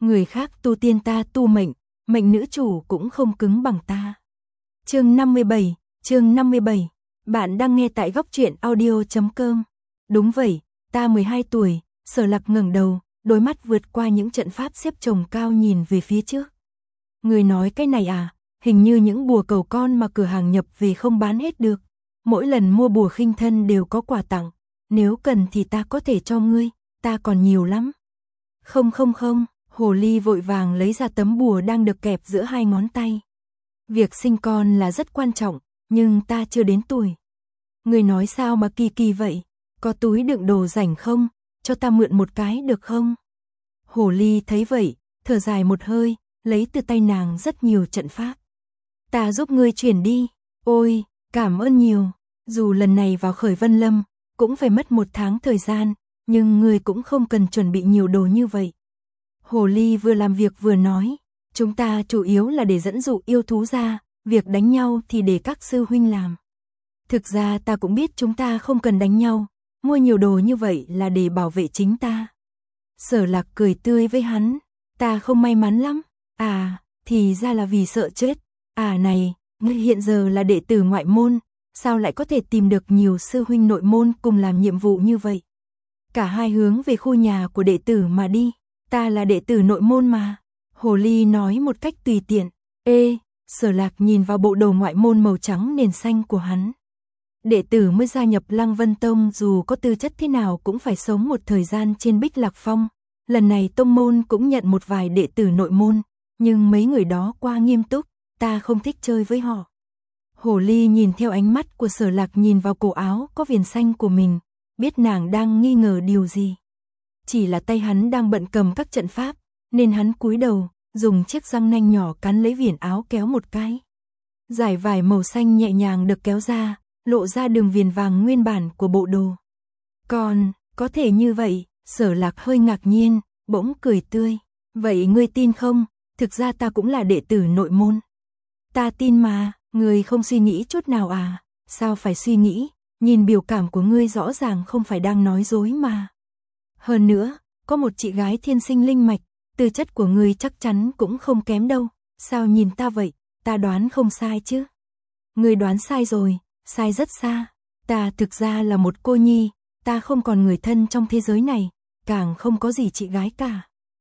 người khác tu tiên ta tu mệnh, mệnh nữ chủ cũng không cứng bằng ta. Chương 57, bạn đang nghe tại góc truyện audio.com. Đúng vậy, ta 12 tuổi, Sở Lạc ngẩng đầu, đôi mắt vượt qua những trận pháp xếp chồng cao nhìn về phía trước. Người nói cái này à, hình như những bùa cầu con mà cửa hàng nhập về không bán hết được. Mỗi lần mua bùa khinh thân đều có quà tặng, nếu cần thì ta có thể cho ngươi, ta còn nhiều lắm. Không, hồ ly vội vàng lấy ra tấm bùa đang được kẹp giữa hai ngón tay. Việc sinh con là rất quan trọng, nhưng ta chưa đến tuổi. Ngươi nói sao mà kỳ vậy, có túi đựng đồ rảnh không, cho ta mượn một cái được không? Hồ ly thấy vậy, thở dài một hơi, lấy từ tay nàng rất nhiều trận pháp. Ta giúp ngươi chuyển đi. Ôi, cảm ơn nhiều. Dù lần này vào Khởi Vân Lâm cũng phải mất 1 tháng thời gian, nhưng ngươi cũng không cần chuẩn bị nhiều đồ như vậy. Hồ ly vừa làm việc vừa nói, chúng ta chủ yếu là để dẫn dụ yêu thú ra, việc đánh nhau thì để các sư huynh làm. Thực ra ta cũng biết chúng ta không cần đánh nhau, mua nhiều đồ như vậy là để bảo vệ chính ta. Sở Lạc cười tươi với hắn, ta không may mắn lắm. À, thì ra là vì sợ chết. À này, ngươi hiện giờ là đệ tử ngoại môn, sao lại có thể tìm được nhiều sư huynh nội môn cùng làm nhiệm vụ như vậy? Cả hai hướng về khu nhà của đệ tử mà đi, ta là đệ tử nội môn mà. Hồ ly nói một cách tùy tiện. Ê, Sở Lạc nhìn vào bộ đồ ngoại môn màu trắng nền xanh của hắn. Đệ tử mới gia nhập Lăng Vân Tông dù có tư chất thế nào cũng phải sống một thời gian trên Bích Lạc Phong. Lần này tông môn cũng nhận một vài đệ tử nội môn, nhưng mấy người đó quá nghiêm túc, ta không thích chơi với họ. Hồ ly nhìn theo ánh mắt của Sở Lạc nhìn vào cổ áo có viền xanh của mình, biết nàng đang nghi ngờ điều gì. Chỉ là tay hắn đang bận cầm các trận pháp, nên hắn cúi đầu, dùng chiếc răng nanh nhỏ cắn lấy viền áo kéo một cái. Dải vải màu xanh nhẹ nhàng được kéo ra, lộ ra đường viền vàng nguyên bản của bộ đồ. Còn, có thể như vậy, Sở Lạc hơi ngạc nhiên, bỗng cười tươi. Vậy ngươi tin không? Thực ra ta cũng là đệ tử nội môn. Ta tin mà, ngươi không suy nghĩ chút nào à? Sao phải suy nghĩ? Nhìn biểu cảm của ngươi rõ ràng không phải đang nói dối mà. Hơn nữa, có một chị gái thiên sinh linh mạch, tư chất của ngươi chắc chắn cũng không kém đâu. Sao nhìn ta vậy? Ta đoán không sai chứ? Ngươi đoán sai rồi, sai rất xa. Ta thực ra là một cô nhi, ta không còn người thân trong thế giới này, càng không có gì chị gái cả.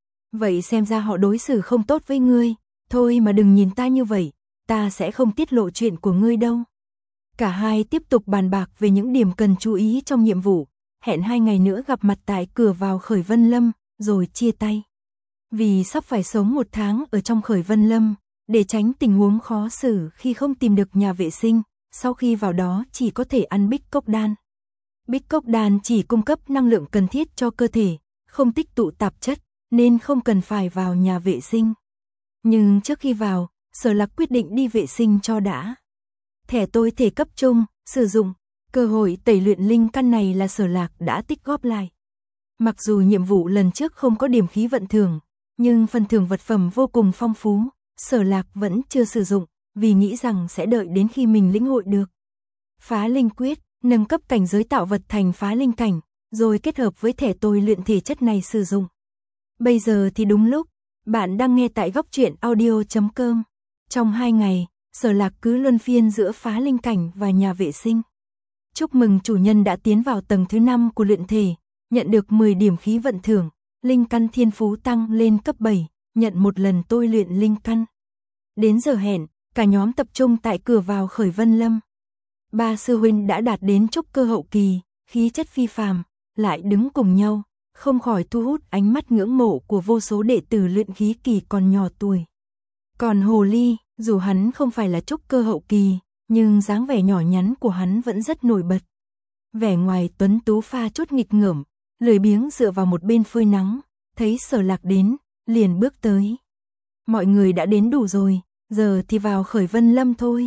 Vậy xem ra họ đối xử không tốt với ngươi, thôi mà đừng nhìn ta như vậy, ta sẽ không tiết lộ chuyện của ngươi đâu. Cả hai tiếp tục bàn bạc về những điểm cần chú ý trong nhiệm vụ, hẹn 2 ngày nữa gặp mặt tại cửa vào Khởi Vân Lâm, rồi chia tay. Vì sắp phải sống 1 tháng ở trong Khởi Vân Lâm, để tránh tình huống khó xử khi không tìm được nhà vệ sinh, sau khi vào đó chỉ có thể ăn Bích Cốc Đan. Bích Cốc Đan chỉ cung cấp năng lượng cần thiết cho cơ thể, không tích tụ tạp chất, nên không cần phải vào nhà vệ sinh. Nhưng trước khi vào, Sở Lạc quyết định đi vệ sinh cho đã. Thẻ tôi thể cấp trung, sử dụng, cơ hội tẩy luyện linh căn này là Sở Lạc đã tích góp lại. Mặc dù nhiệm vụ lần trước không có điểm khí vận thưởng, nhưng phần thưởng vật phẩm vô cùng phong phú, Sở Lạc vẫn chưa sử dụng, vì nghĩ rằng sẽ đợi đến khi mình lĩnh hội được. Phá linh quyết, nâng cấp cảnh giới tạo vật thành phá linh cảnh, rồi kết hợp với thẻ tôi luyện thể chất này sử dụng. Bây giờ thì đúng lúc, bạn đang nghe tại góc truyện audio.com. Trong 2 ngày, Sở Lạc cứ luân phiên giữa phá linh cảnh và nhà vệ sinh. Chúc mừng chủ nhân đã tiến vào tầng thứ 5 của luyện thể, nhận được 10 điểm khí vận thưởng, linh căn thiên phú tăng lên cấp 7, nhận 1 lần tôi luyện linh căn. Đến giờ hẹn, cả nhóm tập trung tại cửa vào Khởi Vân Lâm. 3 sư huynh đã đạt đến trúc cơ hậu kỳ, khí chất phi phàm, lại đứng cùng nhau, không khỏi thu hút ánh mắt ngưỡng mộ của vô số đệ tử luyện khí kỳ còn nhỏ tuổi. Còn Hồ ly, dù hắn không phải là trúc cơ hậu kỳ, nhưng dáng vẻ nhỏ nhắn của hắn vẫn rất nổi bật. Vẻ ngoài tuấn tú pha chút nghịch ngợm, lười biếng dựa vào một bên phơi nắng, thấy Sở Lạc đến, liền bước tới. Mọi người đã đến đủ rồi, giờ thì vào Khởi Vân Lâm thôi.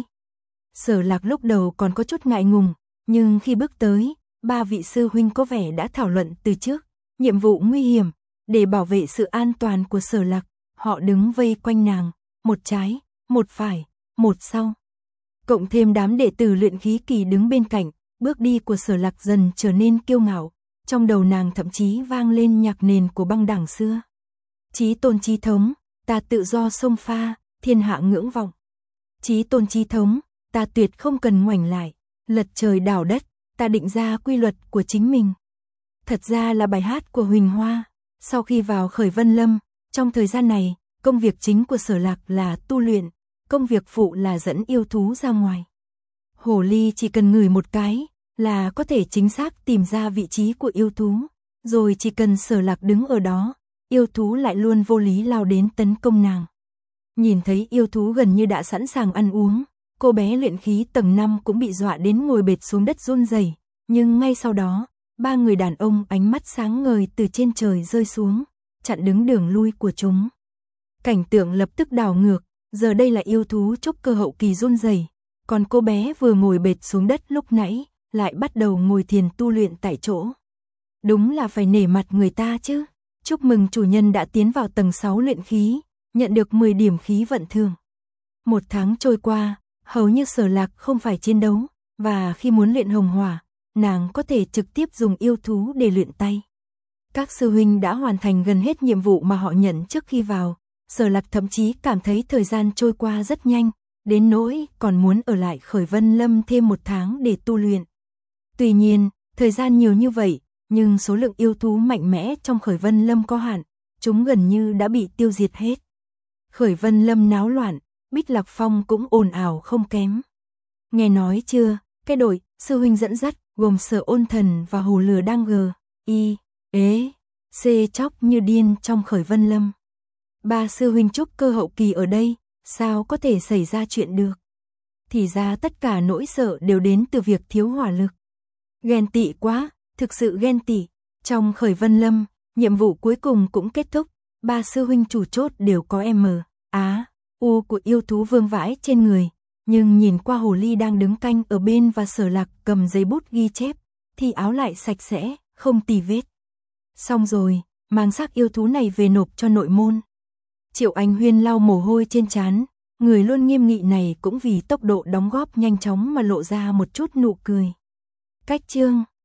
Sở Lạc lúc đầu còn có chút ngại ngùng, nhưng khi bước tới, 3 vị sư huynh có vẻ đã thảo luận từ trước. Nhiệm vụ nguy hiểm, để bảo vệ sự an toàn của Sở Lạc, họ đứng vây quanh nàng, một trái, một phải, một sau. Cộng thêm đám đệ tử luyện khí kỳ đứng bên cạnh, bước đi của Sở Lạc dần trở nên kiêu ngạo, trong đầu nàng thậm chí vang lên nhạc nền của băng đảng xưa. Chí tôn chí thống, ta tự do xông pha, thiên hạ ngưỡng vọng. Chí tôn chí thống, ta tuyệt không cần ngoảnh lại, lật trời đảo đất, ta định ra quy luật của chính mình. Thật ra là bài hát của Huỳnh Hoa. Sau khi vào Khởi Vân Lâm, trong thời gian này, công việc chính của Sở Lạc là tu luyện, công việc phụ là dẫn yêu thú ra ngoài. Hồ ly chỉ cần ngửi một cái là có thể chính xác tìm ra vị trí của yêu thú, rồi chỉ cần Sở Lạc đứng ở đó, yêu thú lại luôn vô lý lao đến tấn công nàng. Nhìn thấy yêu thú gần như đã sẵn sàng ăn uống, cô bé luyện khí tầng 5 cũng bị dọa đến ngồi bệt xuống đất run rẩy, nhưng ngay sau đó, 3 người đàn ông ánh mắt sáng ngời từ trên trời rơi xuống, chặn đứng đường lui của chúng. Cảnh tượng lập tức đảo ngược, giờ đây là yêu thú trúc cơ hậu kỳ run rẩy, còn cô bé vừa ngồi bệt xuống đất lúc nãy, lại bắt đầu ngồi thiền tu luyện tại chỗ. Đúng là phải nể mặt người ta chứ. Chúc mừng chủ nhân đã tiến vào tầng 6 luyện khí, nhận được 10 điểm khí vận thường. Một tháng trôi qua, hầu như Sở Lạc không phải chiến đấu, và khi muốn luyện hồng hỏa, nàng có thể trực tiếp dùng yêu thú để luyện tay. Các sư huynh đã hoàn thành gần hết nhiệm vụ mà họ nhận trước khi vào, Sở Lạc thậm chí cảm thấy thời gian trôi qua rất nhanh, đến nỗi còn muốn ở lại Khởi Vân Lâm thêm 1 tháng để tu luyện. Tuy nhiên, thời gian nhiều như vậy, nhưng số lượng yêu thú mạnh mẽ trong Khởi Vân Lâm có hạn, chúng gần như đã bị tiêu diệt hết. Khởi Vân Lâm náo loạn, Bích Lạc Phong cũng ồn ào không kém. Nghe nói chưa, cái đội sư huynh dẫn dắt gồm Sở Ôn Thần và Hồ Lừa đang chóc như điên trong Khởi Vân Lâm. 3 sư huynh trúc cơ hậu kỳ ở đây, sao có thể xảy ra chuyện được? Thì ra tất cả nỗi sợ đều đến từ việc thiếu hỏa lực. Ghen tị quá, thực sự ghen tị. Trong Khởi Vân Lâm, nhiệm vụ cuối cùng cũng kết thúc, 3 sư huynh chủ chốt đều có U của yêu thú vương vãi trên người, nhưng nhìn qua hồ ly đang đứng canh ở bên và Sở Lạc cầm giấy bút ghi chép, thì áo lại sạch sẽ, không tì vết. Xong rồi, mang xác yêu thú này về nộp cho nội môn. Triệu Anh Huyên lau mồ hôi trên trán, người luôn nghiêm nghị này cũng vì tốc độ đóng góp nhanh chóng mà lộ ra một chút nụ cười. Cách chương